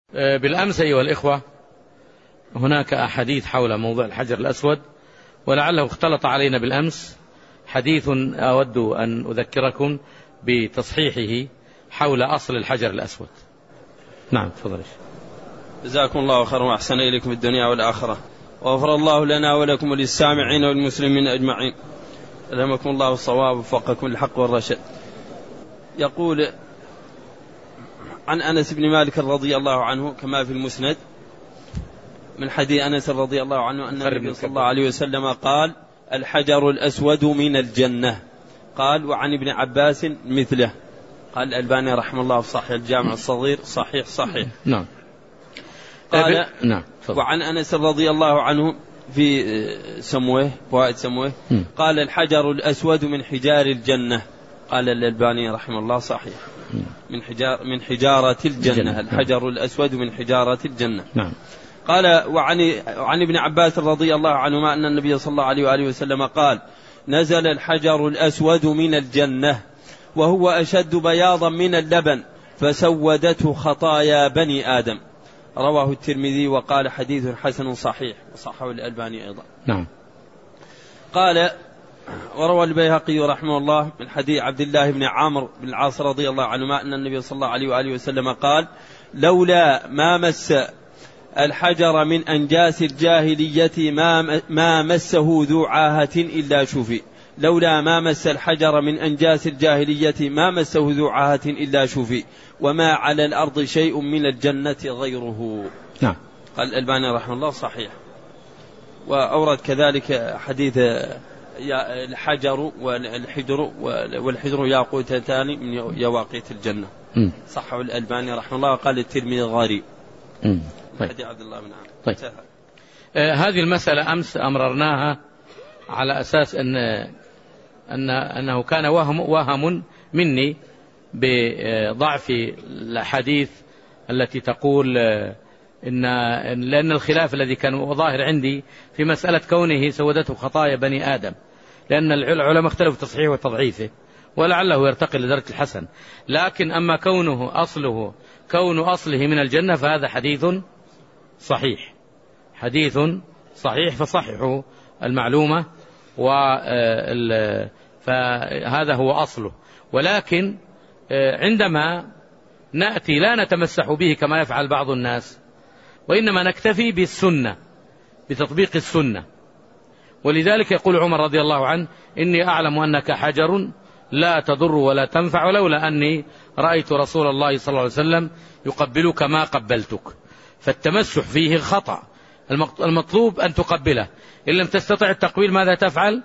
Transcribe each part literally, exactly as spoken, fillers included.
بالأمس أيها الإخوة هناك أحاديث حول موضوع الحجر الأسود، ولعله اختلط علينا بالأمس حديث أود أن أذكركم بتصحيحه حول أصل الحجر الأسود. نعم تفضل. جزاكم الله خيرا وأحسن إليكم الدنيا والآخرة، وغفر الله لنا ولكم وللسامعين والمسلمين أجمعين، ألهمكم الله الصواب ووفقكم للحق والرشد. يقول عن أنس بن مالك رضي الله عنه كما في المسند من حديث أنس رضي الله عنه أن النبي صلى الله عليه وسلم قال: الحجر الأسود من الجنة. قال: وعن ابن عباس مثله. قال الألباني رحمه الله في صحيح الجامع الصغير صحيح صحيح. نعم. قال: نعم. وعن أنس رضي الله عنه في سموه فوائد سموه قال: الحجر الأسود من حجار الجنة. قال الألباني رحمه الله صحيح، من حجار من حجارة الجنة. الحجر الأسود من حجارة الجنة. نعم. قال: وعن عن ابن عباس رضي الله عنهما أن النبي صلى الله عليه وآله وسلم قال: نزل الحجر الأسود من الجنة وهو أشد بياضا من اللبن فسودته خطايا بني آدم. رواه الترمذي وقال: حديث حسن صحيح، وصححه الألباني أيضا. نعم. قال: وروى البيهقي رحمه الله من حديث عبد الله بن عامر بن العاص رضي الله عنهما أن النبي صلى الله عليه وآله وسلم قال: لولا ما مس الحجر من أنجاس الجاهلية ما, ما مسه ذو عاهة إلا شفي. لولا ما مس الحجر من أنجاس الجاهلية ما مسه ذو عاهة إلا شفي، وما على الأرض شيء من الجنة غيره. نعم. قال الألباني رحمه الله صحيح. وأورد كذلك حديث الحجر والحجر والحجر ياقوتتان من يواقيت الجنة. م. صححه الألباني رحمه الله. قال الترمذي غريب. طيب. حديث عبد الله بن عامر. طيب. آه هذه المسألة أمس أمررناها على أساس أن أن أنه كان وهم وهم مني بضعف الأحاديث التي تقول إن لأن الخلاف الذي كان ظاهر عندي في مسألة كونه سودته خطايا بني آدم، لأن العلماء اختلفوا في تصحيحه وتضعيفه ولعله يرتقي لدرجة الحسن، لكن أما كونه أصله كون أصله من الجنة فهذا حديث صحيح، حديث صحيح فصححوا المعلومة، فهذا هو أصله. ولكن عندما نأتي لا نتمسح به كما يفعل بعض الناس، وإنما نكتفي بالسنة، بتطبيق السنة. ولذلك يقول عمر رضي الله عنه: إني أعلم أنك حجر لا تضر ولا تنفع، ولولا أني رأيت رسول الله صلى الله عليه وسلم يقبلك ما قبلتك. فالتمسح فيه خطأ، المطلوب أن تقبله. إن لم تستطع التقبيل ماذا تفعل؟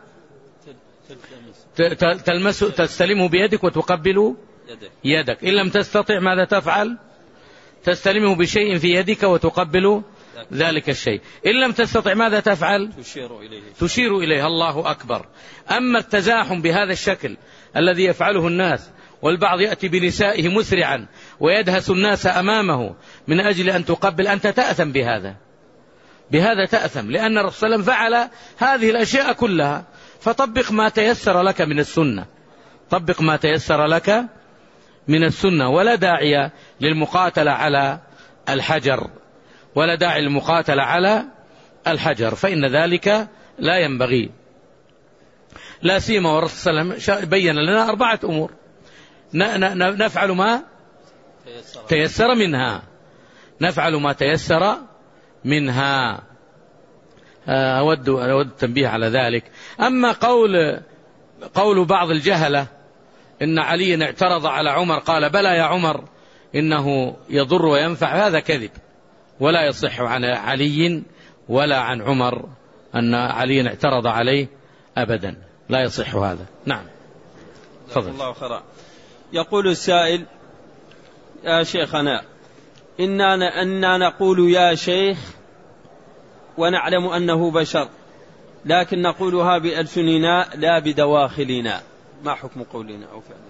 تلمس تستلمه بيدك وتقبل يدك. إن لم تستطع ماذا تفعل؟ تستلمه بشيء في يدك وتقبل ذلك الشيء. إن لم تستطع ماذا تفعل؟ تشير إليه. تشير إليه. الله أكبر. أما التزاحم بهذا الشكل الذي يفعله الناس، والبعض يأتي بنسائه مسرعا ويدهس الناس أمامه من أجل أن تقبل، أنت تأثم بهذا، بهذا تأثم، لأن الرسول صلى الله عليه وسلم فعل هذه الأشياء كلها. فطبق ما تيسر لك من السنة، طبق ما تيسر لك من السنة، ولا داعي للمقاتلة على الحجر، ولا داعي للمقاتلة على الحجر، فإن ذلك لا ينبغي. لا سيما والرسول صلى الله عليه وسلم بين لنا أربعة أمور نفعل ما تيسر منها، نفعل ما تيسر منها. أود أود التنبيه على ذلك. أما قول قول بعض الجهلة إن علي اعترض على عمر قال: بلى يا عمر إنه يضر وينفع، هذا كذب، ولا يصح عن علي ولا عن عمر أن علي اعترض عليه أبدا، لا يصح هذا. نعم. تفضل. الله خيرا. يقول السائل: يا شيخنا، إننا, إننا نقول يا شيخ ونعلم أنه بشر، لكن نقولها بألسننا لا بدواخلنا، ما حكم قولنا أو فعلنا؟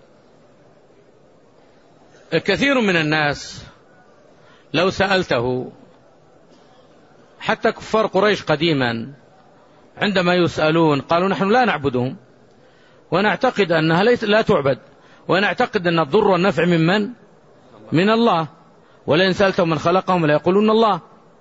كثير من الناس لو سألته، حتى كفار قريش قديما عندما يسألون قالوا: نحن لا نعبدهم ونعتقد أنها لا تعبد، ونعتقد أن الضر والنفع من من؟ من الله. ولئن سألتهم من خلقهم ليقولون الله.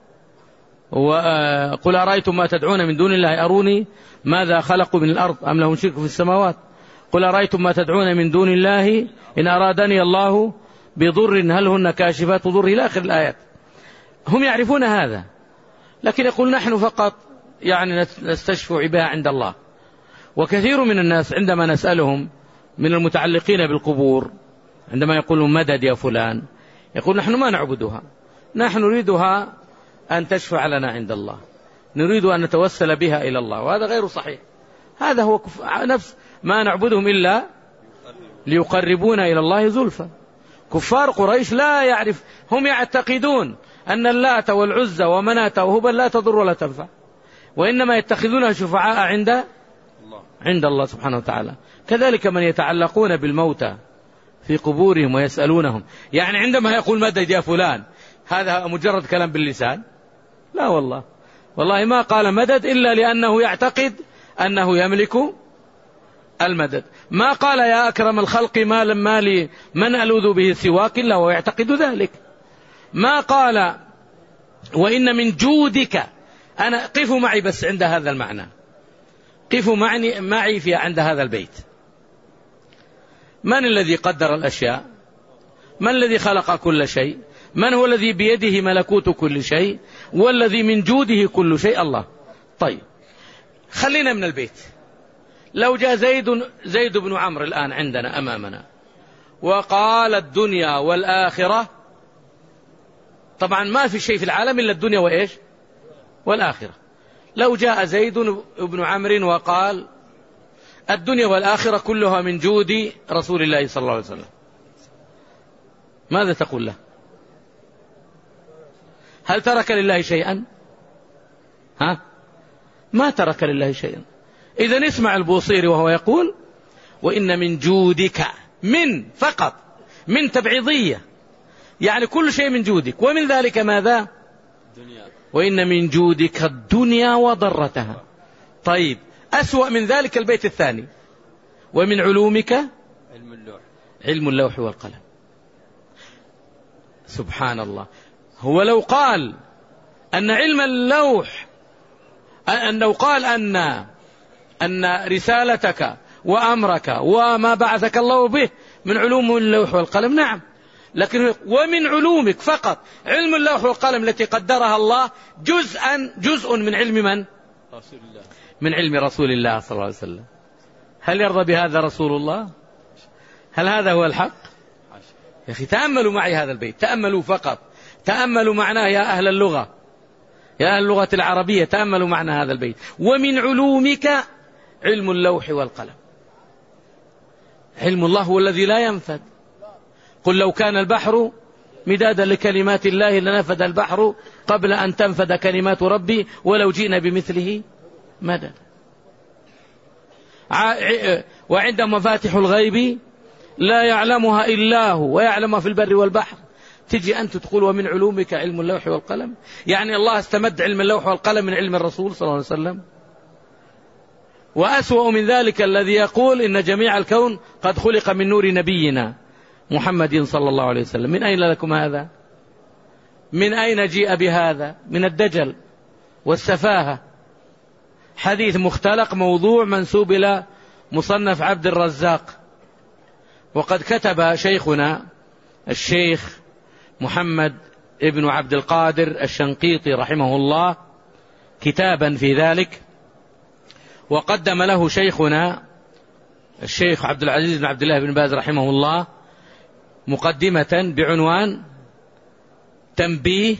وقل أرأيتم ما تدعون من دون الله أروني ماذا خلقوا من الأرض أم لهم شرك في السماوات. قل أرأيتم ما تدعون من دون الله إن أرادني الله بضر هل هن كاشفات ضر إلى آخر الآيات. هم يعرفون هذا، لكن يقول نحن فقط يعني نستشفع بها عند الله. وكثير من الناس عندما نسألهم من المتعلقين بالقبور عندما يقولون مدد يا فلان، يقول نحن ما نعبدها، نحن نريدها أن تشفع لنا عند الله، نريد أن نتوسل بها إلى الله، وهذا غير صحيح. هذا هو كف... نفس ما نعبدهم إلا ليقربونا إلى الله زلفى. كفار قريش لا يعرف، هم يعتقدون أن اللات والعزى ومناة وهبل لا تضر ولا تنفع، وإنما يتخذونها شفعاء عند الله عند الله سبحانه وتعالى. كذلك من يتعلقون بالموتى في قبورهم ويسألونهم، يعني عندما يقول مدد يا فلان هذا مجرد كلام باللسان؟ لا والله، والله ما قال مدد إلا لأنه يعتقد أنه يملك المدد. ما قال يا أكرم الخلق ما لما لي من ألوذ به سواك إلا ويعتقد ذلك. ما قال وإن من جودك، أنا قفوا معي بس عند هذا المعنى، قفوا معي, معي في عند هذا البيت. من الذي قدر الأشياء؟ من الذي خلق كل شيء؟ من هو الذي بيده ملكوت كل شيء والذي من جوده كل شيء؟ الله. طيب خلينا من البيت. لو جاء زيد زيد بن عمرو الآن عندنا أمامنا وقال الدنيا والآخرة، طبعا ما في شيء في العالم إلا الدنيا وإيش والآخرة. لو جاء زيد بن عمرو وقال الدنيا والآخرة كلها من جود رسول الله صلى الله عليه وسلم، ماذا تقول له؟ هل ترك لله شيئا؟ ها؟ ما ترك لله شيئا. إذن اسمع البوصيري وهو يقول وإن من جودك، من فقط، من تبعيضية، يعني كل شيء من جودك، ومن ذلك ماذا؟ دنيا. وإن من جودك الدنيا وضرتها. طيب أسوأ من ذلك البيت الثاني ومن علومك علم اللوح علم اللوح والقلم. سبحان الله. هو لو قال أن علم اللوح أنه قال أن أن رسالتك وأمرك وما بعثك الله به من علوم اللوح والقلم، نعم، لكن ومن علومك فقط علم اللوح والقلم التي قدرها الله جزءا جزء من علم من؟ رسول الله، من علم رسول الله صلى الله عليه وسلم. هل يرضى بهذا رسول الله؟ هل هذا هو الحق؟ يا أخي تأملوا معي هذا البيت، تأملوا فقط، تأملوا معناه يا أهل اللغة، يا أهل اللغة العربية، تأملوا معنى هذا البيت. ومن علومك علم اللوح والقلم. علم الله هو الذي لا ينفد. قل لو كان البحر مدادا لكلمات الله لنفد البحر قبل أن تنفد كلمات ربي ولو جئنا بمثله مدد. وعنده مفاتح الغيب لا يعلمها إلا هو ويعلمها في البر والبحر. تجي أنت تقول ومن علومك علم اللوح والقلم؟ يعني الله استمد علم اللوح والقلم من علم الرسول صلى الله عليه وسلم. وأسوأ من ذلك الذي يقول إن جميع الكون قد خلق من نور نبينا محمد صلى الله عليه وسلم. من أين لكم هذا؟ من أين جيء بهذا؟ من الدجل والسفاهة. حديث مختلق موضوع منسوب إلى مصنف عبد الرزاق. وقد كتب شيخنا الشيخ محمد ابن عبد القادر الشنقيطي رحمه الله كتابا في ذلك، وقدم له شيخنا الشيخ عبد العزيز بن عبد الله بن باز رحمه الله مقدمة بعنوان تنبيه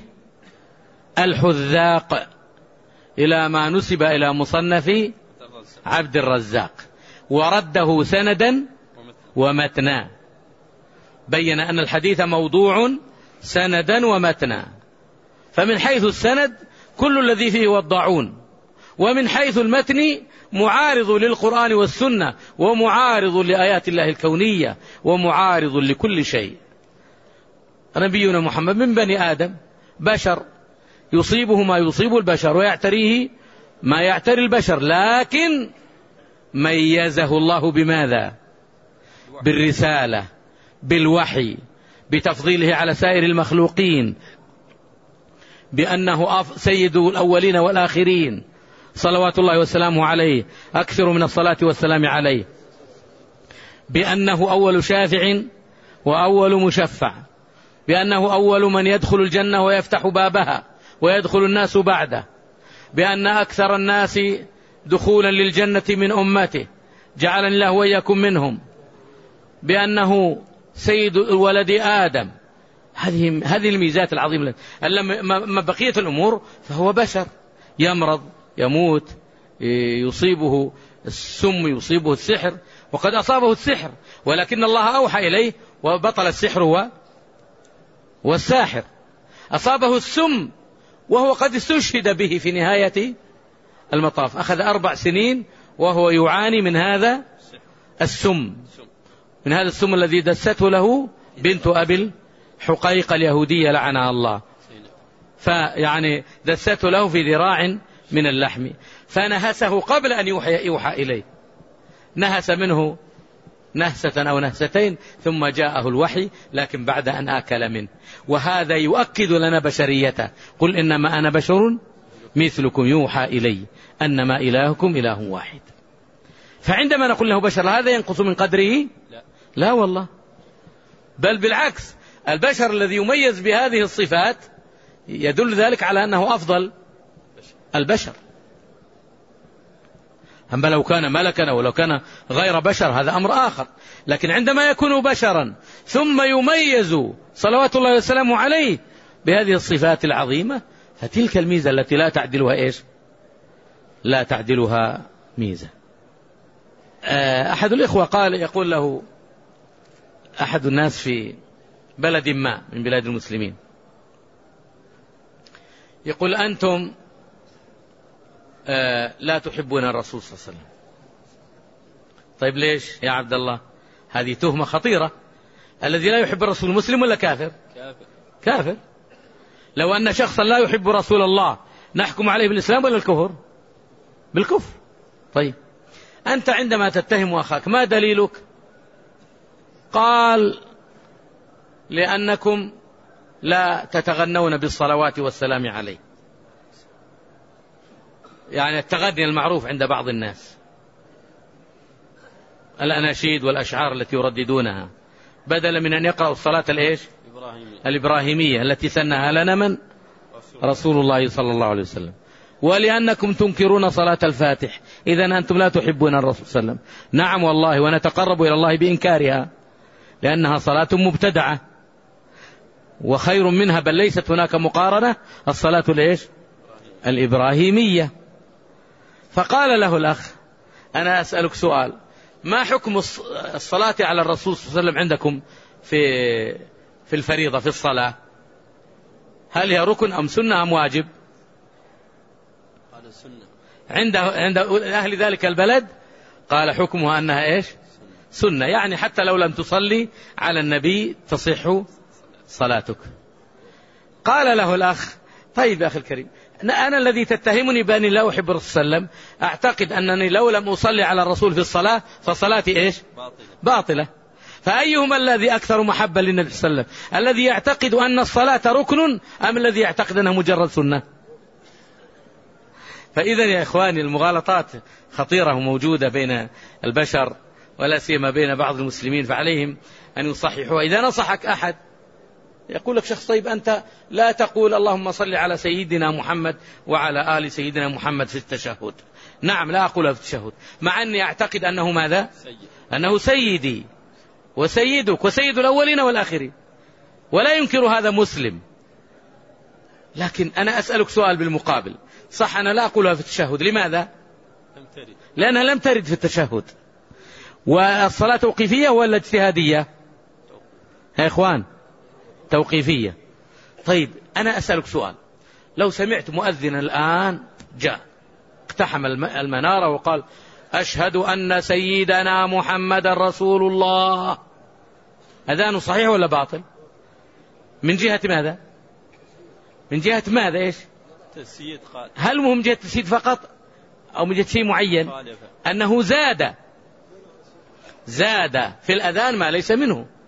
الحذاق إلى ما نسب إلى مصنف عبد الرزاق، ورده سندا ومتنا. بين أن الحديث موضوع سندا ومتنا. فمن حيث السند كل الذي فيه وضعون، ومن حيث المتن معارض للقرآن والسنة، ومعارض لآيات الله الكونية، ومعارض لكل شيء. نبينا محمد من بني آدم بشر، يصيبه ما يصيب البشر ويعتريه ما يعتري البشر، لكن ميزه الله بماذا؟ بالرسالة، بالوحي، بتفضيله على سائر المخلوقين، بأنه سيد الأولين والآخرين صلوات الله وسلامه عليه، أكثر من الصلاة والسلام عليه، بأنه أول شافع وأول مشفع، بأنه أول من يدخل الجنة ويفتح بابها ويدخل الناس بعده، بأن أكثر الناس دخولا للجنة من أمته جعلني الله وإياكم منهم، بأنه سيد ولد آدم. هذه هذه الميزات العظيمة. أما بقية الأمور فهو بشر، يمرض، يموت، يصيبه السم، يصيبه السحر، وقد أصابه السحر ولكن الله أوحى إليه وبطل السحر هو والساحر. أصابه السم وهو قد استشهد به في نهاية المطاف، أخذ أربع سنين وهو يعاني من هذا السم، من هذا السم الذي دسته له بنت أبي الحقيقة اليهودية لعنها الله، فيعني دسته له في ذراع من اللحم، فنهسه قبل أن يوحى, يوحى إليه، نهس منه نهسة أو نهستين ثم جاءه الوحي، لكن بعد أن آكل منه. وهذا يؤكد لنا بشريته، قل إنما أنا بشر مثلكم يوحى إلي أنما إلهكم إله واحد. فعندما نقول له بشر هذا ينقص من قدره؟ لا, لا والله، بل بالعكس، البشر الذي يميز بهذه الصفات يدل ذلك على أنه أفضل البشر. أما لو كان ملكا أو لو كان غير بشر هذا أمر آخر، لكن عندما يكون بشرا ثم يميز صلوات الله وسلامه عليه بهذه الصفات العظيمة، فتلك الميزة التي لا تعدلها إيش؟ لا تعدلها ميزة. أحد الإخوة قال، يقول له أحد الناس في بلد ما من بلاد المسلمين، يقول أنتم لا تحبون الرسول صلى الله عليه وسلم. طيب ليش يا عبد الله؟ هذه تهمة خطيرة. الذي لا يحب الرسول مسلم ولا كافر؟ كافر. كافر. لو أن شخصا لا يحب رسول الله نحكم عليه بالإسلام ولا الكفر؟ بالكفر. طيب أنت عندما تتهم أخاك ما دليلك؟ قال لأنكم لا تتغنون بالصلوات والسلام عليه، يعني التغني المعروف عند بعض الناس، الأناشيد والأشعار التي يرددونها، بدلا من أن يقرأوا الصلاة الإيش؟ الإبراهيمية التي سنها لنا من؟ رسول الله صلى الله عليه وسلم. ولأنكم تنكرون صلاة الفاتح، إذن أنتم لا تحبون الرسول صلى الله عليه وسلم. نعم والله، ونتقرب إلى الله بإنكارها لأنها صلاة مبتدعة، وخير منها بل ليست هناك مقارنة الصلاة الإيش؟ الإبراهيمية. فقال له الأخ أنا أسألك سؤال، ما حكم الصلاة على الرسول صلى الله عليه وسلم عندكم في في الفريضة في الصلاة؟ هل هي ركن أم سنة أم واجب؟ قال سنة. عند عند أهل ذلك البلد قال حكمها أنها إيش؟ سنة، يعني حتى لو لم تصلي على النبي تصح صلاتك. قال له الأخ طيب يا أخي الكريم، أنا الذي تتهمني بأني لا أحب الرسول صلى الله عليه وسلم، أعتقد أنني لو لم أصلي على الرسول في الصلاة فصلاتي إيش؟ باطلة. باطلة. فأيهما الذي أكثر محبة للنبي صلى الله عليه وسلم؟ الذي يعتقد أن الصلاة ركن أم الذي يعتقد أنها مجرد سنة؟ فإذا يا إخواني المغالطات خطيرة وموجودة بين البشر ولا سيما بين بعض المسلمين، فعليهم أن يصححوا. إذا نصحك أحد يقول لك شخص طيب أنت لا تقول اللهم صل على سيدنا محمد وعلى آل سيدنا محمد في التشهد. نعم لا أقولها في التشهد، مع أني أعتقد أنه ماذا؟ أنه سيدي وسيدك وسيد الأولين والآخرين، ولا ينكر هذا مسلم. لكن أنا أسألك سؤال بالمقابل، صح أنا لا أقولها في التشهد، لماذا؟ لأنها لم ترد في التشهد. والصلاة توقيفية ولا اجتهادية يا إخوان؟ توقيفية. طيب أنا أسألك سؤال، لو سمعت مؤذن الآن جاء اقتحم المنارة وقال أشهد أن سيدنا محمد رسول الله، أذانه صحيح ولا باطل؟ من جهة ماذا؟ من جهة ماذا إيش؟ تسييد. هل مو من جهة تسييد فقط أو من جهة شيء معين؟ أنه زاد زاد في الأذان ما ليس منه،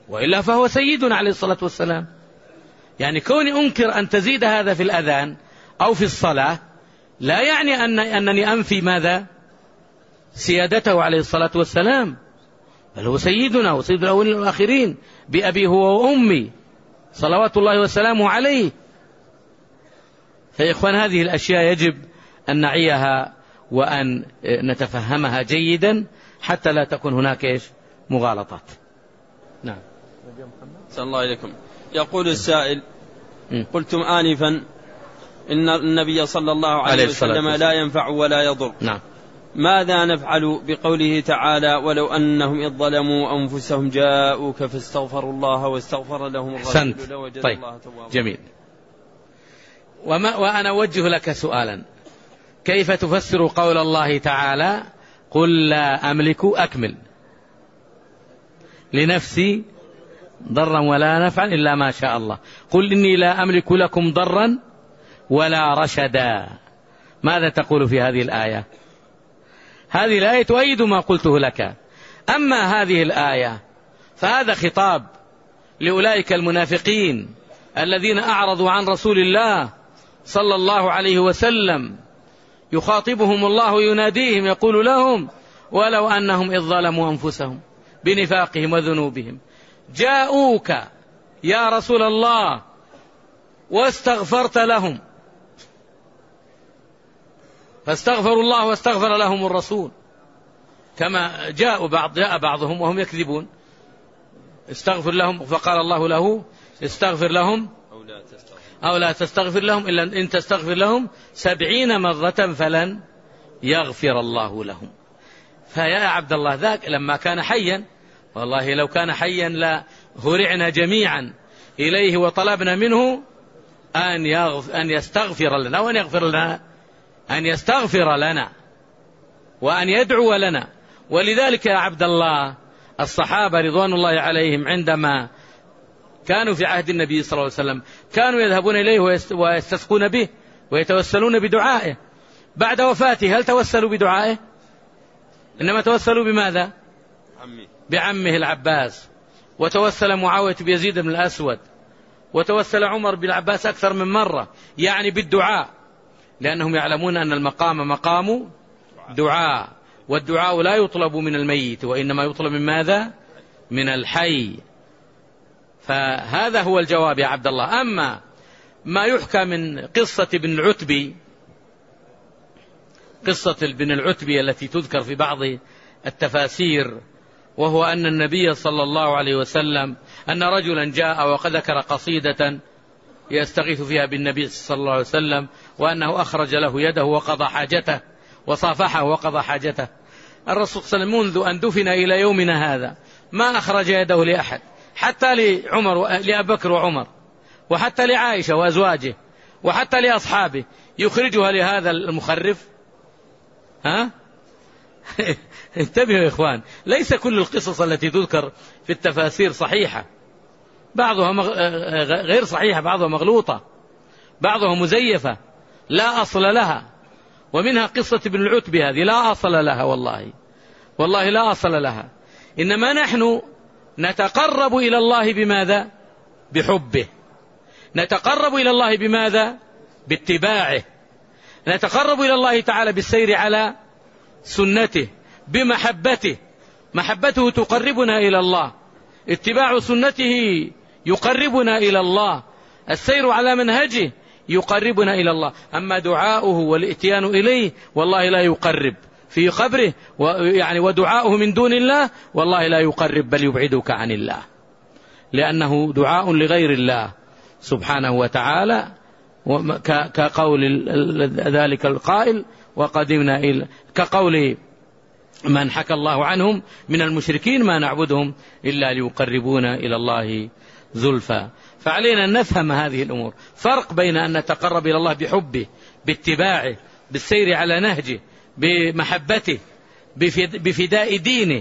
وإلا فهو سيدنا عليه الصلاة والسلام. يعني كوني أنكر أن تزيد هذا في الأذان أو في الصلاة لا يعني أن أنني أنفي ماذا؟ سيادته عليه الصلاة والسلام، بل هو سيدنا وسيد الأولين والآخرين بأبي هو وأمي صلوات الله وسلامه عليه. فيا إخوان هذه الأشياء يجب أن نعيها وأن نتفهمها جيدا حتى لا تكون هناك إيش مغالطات. نعم. صلى الله عليكم. يقول السائل: قلتم آنفا إن النبي صلى الله عليه وسلم لا ينفع ولا يضر. نعم. ماذا نفعل بقوله تعالى: ولو أنهم إذ ظلموا أنفسهم جاءوك فاستغفروا الله واستغفر لهم الرسول لوجدوا طيب. الله توابا. جميل. وما وأنا أوجه لك سؤالا: كيف تفسر قول الله تعالى: قل لا أملك أكمل لنفسي ضرا ولا نفعا إلا ما شاء الله، قل إني لا أملك لكم ضرا ولا رشدا. ماذا تقول في هذه الآية؟ هذه الآية تؤيد ما قلته لك. أما هذه الآية فهذا خطاب لأولئك المنافقين الذين أعرضوا عن رسول الله صلى الله عليه وسلم، يخاطبهم الله يناديهم يقول لهم: ولو أنهم إذ ظلموا أنفسهم بنفاقهم وذنوبهم جاءوك يا رسول الله واستغفرت لهم، فاستغفروا الله واستغفر لهم الرسول، كما جاء بعض جاء بعضهم وهم يكذبون: استغفر لهم، فقال الله له: استغفر لهم أو لا تستغفر لهم إلا إن تستغفر لهم سبعين مرة فلن يغفر الله لهم. فيا عبد الله ذاك لما كان حيا، والله لو كان حيا لا هرعنا جميعا إليه وطلبنا منه أن أن يستغفر لنا وأن يغفر لنا، أن يستغفر لنا وأن يدعو لنا. ولذلك يا عبد الله الصحابة رضوان الله عليهم عندما كانوا في عهد النبي صلى الله عليه وسلم كانوا يذهبون إليه ويستسقون به ويتوسلون بدعائه. بعد وفاته هل توسلوا بدعائه؟ إنما توسلوا بماذا؟ بعمه العباس، وتوسل معاوية بيزيد بن الأسود، وتوسل عمر بالعباس أكثر من مرة، يعني بالدعاء، لأنهم يعلمون أن المقام مقام دعاء، والدعاء لا يطلب من الميت وإنما يطلب من ماذا؟ من الحي. فهذا هو الجواب يا عبد الله. أما ما يحكى من قصة ابن العتبي، قصة ابن العتبي التي تذكر في بعض التفاسير، وهو أن النبي صلى الله عليه وسلم أن رجلا جاء وقد ذكر قصيدة يستغيث فيها بالنبي صلى الله عليه وسلم، وأنه أخرج له يده وقضى حاجته وصافحه وقضى حاجته. الرسول صلى الله عليه وسلم منذ أن دفن إلى يومنا هذا ما أخرج يده لأحد، حتى لعمر لأبي بكر وعمر، وحتى لعائشة وأزواجه، وحتى لأصحابه، يخرجها لهذا المخرف. ها؟ انتبهوا يا إخوان، ليس كل القصص التي تذكر في التفاسير صحيحة، بعضها غير صحيحة، بعضها مغلوطة، بعضها مزيفة لا أصل لها. ومنها قصة ابن العتبي هذه لا أصل لها، والله والله لا أصل لها. إنما نحن نتقرب إلى الله بماذا؟ بحبه. نتقرب إلى الله بماذا؟ باتباعه. نتقرب إلى الله تعالى بالسير على سنته، بمحبته. محبته تقربنا إلى الله، اتباع سنته يقربنا إلى الله، السير على منهجه يقربنا إلى الله. أما دعاؤه والإتيان إليه والله لا يقرب، في قبره يعني ودعاؤه من دون الله والله لا يقرب بل يبعدك عن الله، لأنه دعاء لغير الله سبحانه وتعالى، كقول ذلك القائل: وقدمنا إلى، كقول من حكى الله عنهم من المشركين: ما نعبدهم إلا ليقربونا إلى الله زلفى. فعلينا أن نفهم هذه الأمور، فرق بين أن نتقرب إلى الله بحبه، باتباعه، بالسير على نهجه، بمحبته، بفداء دينه،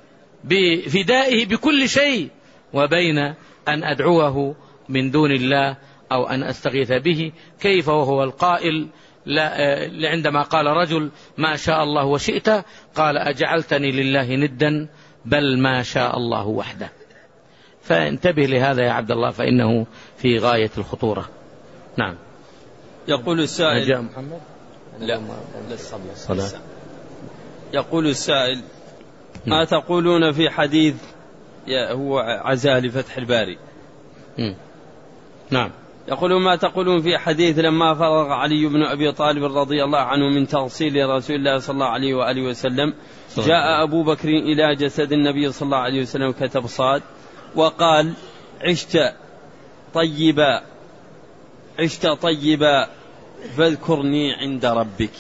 بفدائه بكل شيء، وبين أن أدعوه من دون الله أو أن أستغيث به. كيف وهو القائل عندما قال رجل: ما شاء الله وشئت، قال: أجعلتني لله ندا بل ما شاء الله وحده. فانتبه لهذا يا عبد الله، فإنه في غاية الخطورة. نعم. يقول السائل جاء محمد؟ لا لسه. يقول السائل: ما تقولون في حديث هو عزاء لفتح الباري؟ م. نعم. يقول: ما تقولون في حديث لما فرغ علي بن أبي طالب رضي الله عنه من تغسيل رسول الله صلى الله عليه وآله وسلم جاء أبو بكر إلى جسد النبي صلى الله عليه وسلم كتب صاد وقال: عشت طيبا عشت طيبا فاذكرني عند ربك.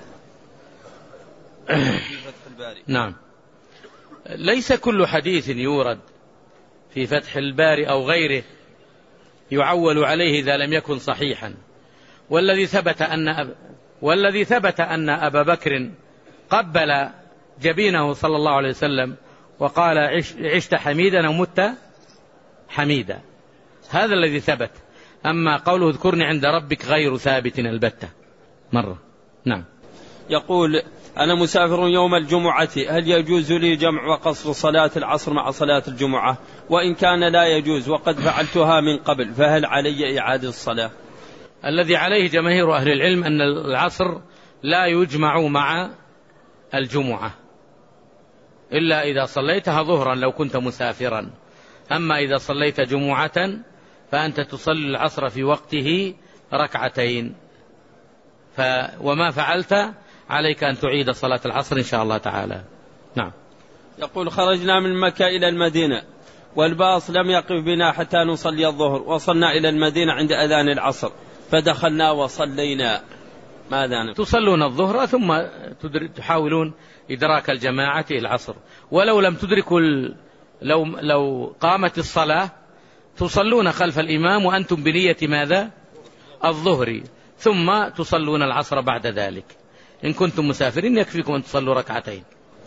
نعم. ليس كل حديث يورد في فتح الباري أو غيره يعول عليه إذا لم يكن صحيحا. والذي ثبت أن أب... والذي ثبت أن أبا بكر قبل جبينه صلى الله عليه وسلم وقال: عش... عشت حميدا ومت حميدا، هذا الذي ثبت. أما قوله اذكرني عند ربك غير ثابت البتة مرة. نعم. يقول: أنا مسافر يوم الجمعة، هل يجوز لي جمع وقصر صلاة العصر مع صلاة الجمعة؟ وإن كان لا يجوز وقد فعلتها من قبل فهل علي إعادة الصلاة؟ الذي عليه جماهير أهل العلم أن العصر لا يجمع مع الجمعة إلا إذا صليتها ظهرا لو كنت مسافرا. أما إذا صليت جمعة فأنت تصلي العصر في وقته ركعتين، ف... وما فعلت عليك أن تعيد صلاة العصر إن شاء الله تعالى. نعم. يقول: خرجنا من مكة إلى المدينة والباص لم يقف بنا حتى نصلي الظهر، وصلنا إلى المدينة عند أذان العصر فدخلنا وصلينا، ماذا نفعل؟ تصلون الظهر ثم تحاولون إدراك الجماعة العصر، ولو لم تدركوا ال... لو... لو قامت الصلاة تصلون خلف الإمام وأنتم بنية ماذا؟ الظهر، ثم تصلون العصر بعد ذلك. إن كنتم مسافرين يكفيكم أن تصلوا ركعتين.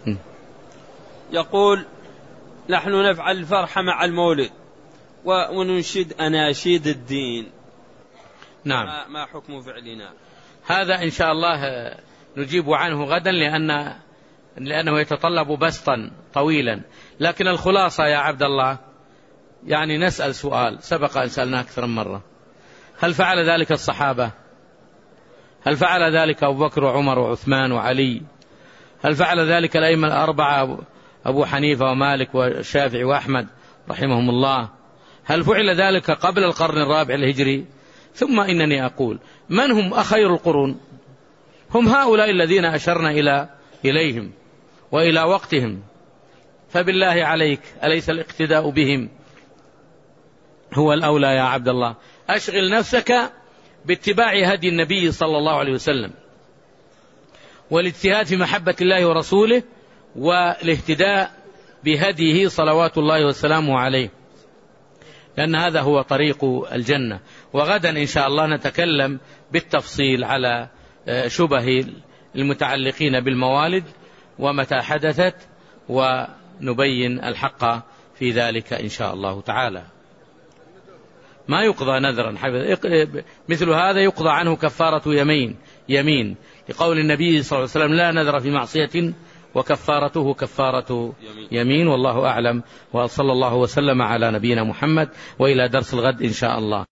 يقول: نحن نفعل الفرح مع المولد وننشد أناشيد الدين، نعم، ما حكم فعلنا؟ هذا إن شاء الله نجيب عنه غدا، لأن لأنه يتطلب بسطا طويلا. لكن الخلاصة يا عبد الله، يعني نسأل سؤال سبق أن سألناه أكثر من مرة: هل فعل ذلك الصحابة؟ هل فعل ذلك أبو بكر وعمر وعثمان وعلي؟ هل فعل ذلك الأئمة الأربعة أبو حنيفة ومالك والشافعي وأحمد رحمهم الله؟ هل فعل ذلك قبل القرن الرابع الهجري؟ ثم إنني أقول: من هم أخير القرون؟ هم هؤلاء الذين أشرنا إلى إليهم وإلى وقتهم، فبالله عليك أليس الاقتداء بهم هو الأولى يا عبد الله؟ أشغل نفسك باتباع هدي النبي صلى الله عليه وسلم والاجتهاد في محبة الله ورسوله والاهتداء بهديه صلوات الله وسلامه عليه، لأن هذا هو طريق الجنة. وغدا إن شاء الله نتكلم بالتفصيل على شبه المتعلقين بالموالد ومتى حدثت، ونبين الحق في ذلك إن شاء الله تعالى. ما يقضى نذرا مثل هذا، يقضى عنه كفارة يمين يمين لقول النبي صلى الله عليه وسلم: لا نذر في معصية وكفارته كفارة يمين. والله أعلم، وصلى الله وسلم على نبينا محمد، وإلى درس الغد إن شاء الله.